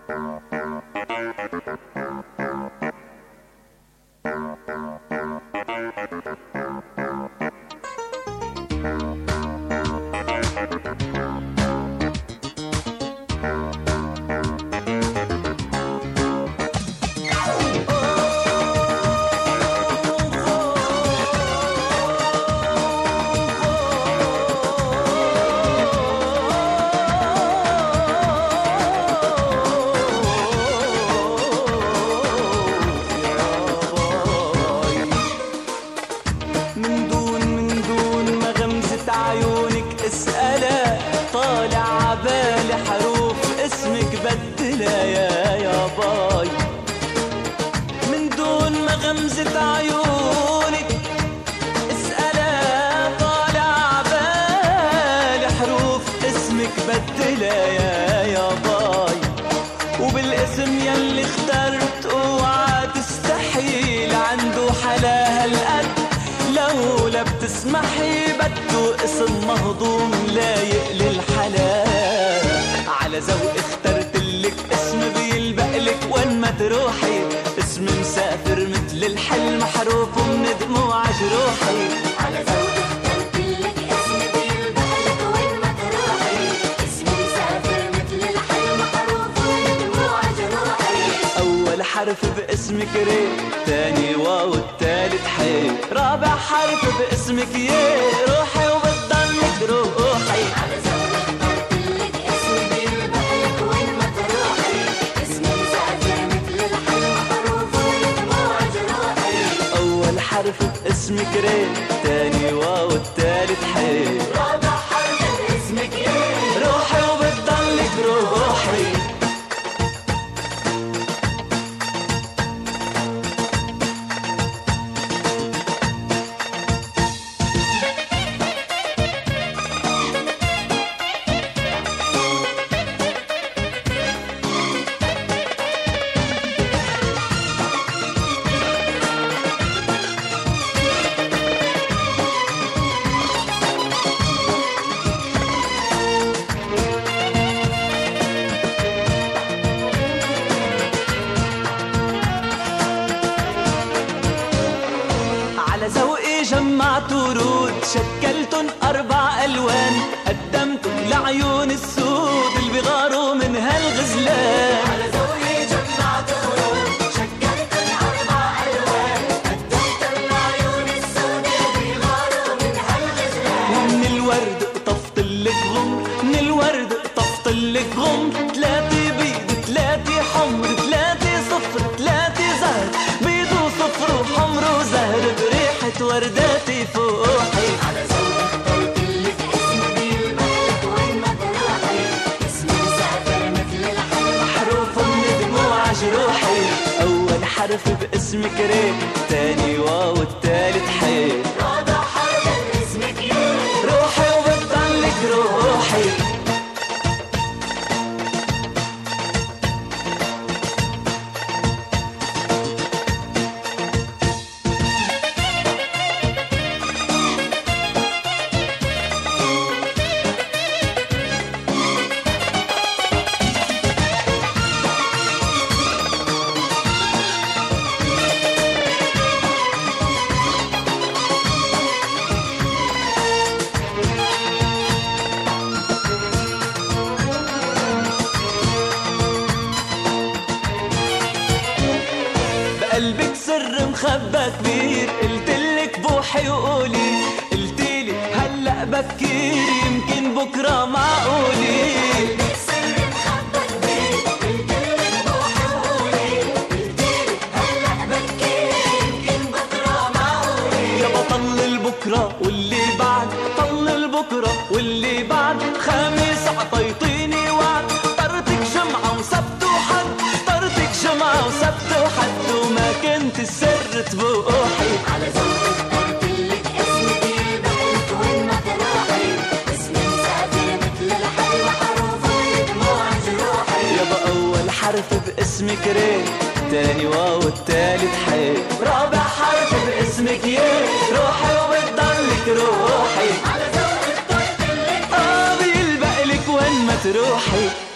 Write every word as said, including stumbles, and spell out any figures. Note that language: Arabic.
غمزة عيونك اسألها طالع بالي حروف اسمك بدلها يا يا باي، وبالاسم يلي اخترت اوعى تستحيل عنده حلاها القد، لولا بتسمحي بده اسم مهضوم لايق للحلال، على ذوق اخترتلك اسم بيلبقلك وين ما تروحي، اسم مسافر مثل الحلم حروف ومن دموع جروحي، على ذوق اخترتلك اسم بيلبقلك وين ما تروحي، اسم مسافر مثل الحلم حروف ومن دموع جروحي، أول حرف باسمك ري، تاني واو التالت حي، رابع حرف باسمك يه، روحي وبتضلك روحي، على ذوق اخترتلك اسم بيلبقلك وين ما تروحي، اسم مسافر مثل الحلم حروف ومن دموع جروحي، أول حرف باسمك ري، تاني واو التالت حي، رابع حرف باسمك يه، روحي وبتضلك روحي. جمعت ورود شكلتن أربع ألوان، قدمتن لعيون السود اللي بيغاروا من هالغزلان، على ذوقي جمعت ورود شكلتن أربع ألوان، قدمتن لعيون السود اللي بيغاروا من هالغزلان، ومن الورد قطفتلك غمر، من الورد قطفتلك غمر، تلاتي بيض تلاتي حمر تلاتي صفر تلاتي زهر، بيض وصفر وحمر وزهر بريحة ورداتي فوحي، على ذوق اخترتلك اسم بيلبقلك وين ما تروحي، اسم مسافر مثل الحلم حروف من دموع جروحي، أول حرف باسمك ري، تاني واو التالت حي، رابع حرف باسمك يه، روحي وبتضلك روحي. بقلبك سر مخبى كبير، قلتلك بوحي وقولي، قلتيلي هلأ بكير يمكن بكرة معقولي، قلبك سر مخبى كبير، قلتلك بوحي وقولي، قلتيلي هلأ بكير يمكن بكرة معقولي، يابا طل البكرة واللي بعد، طل البكرة واللي بعد، خميس عطيتيني وعد، طرتك جمعة وسبت وحد، طرتك جمعة وسبت وحد، وما كنت السر تبوحي، على ذوق اخترتلك اسم بيلبقلك وين ما تروحي، اسم مسافر مثل الحلم حروف ومن دموع جروحي، يابا أول حرف باسمك ري، تاني واو التالت حي، رابع حرف باسمك يه، روحي وبتضلك روحي، على ذوق اخترتلك آه بيلبقلك وين ما تروحي.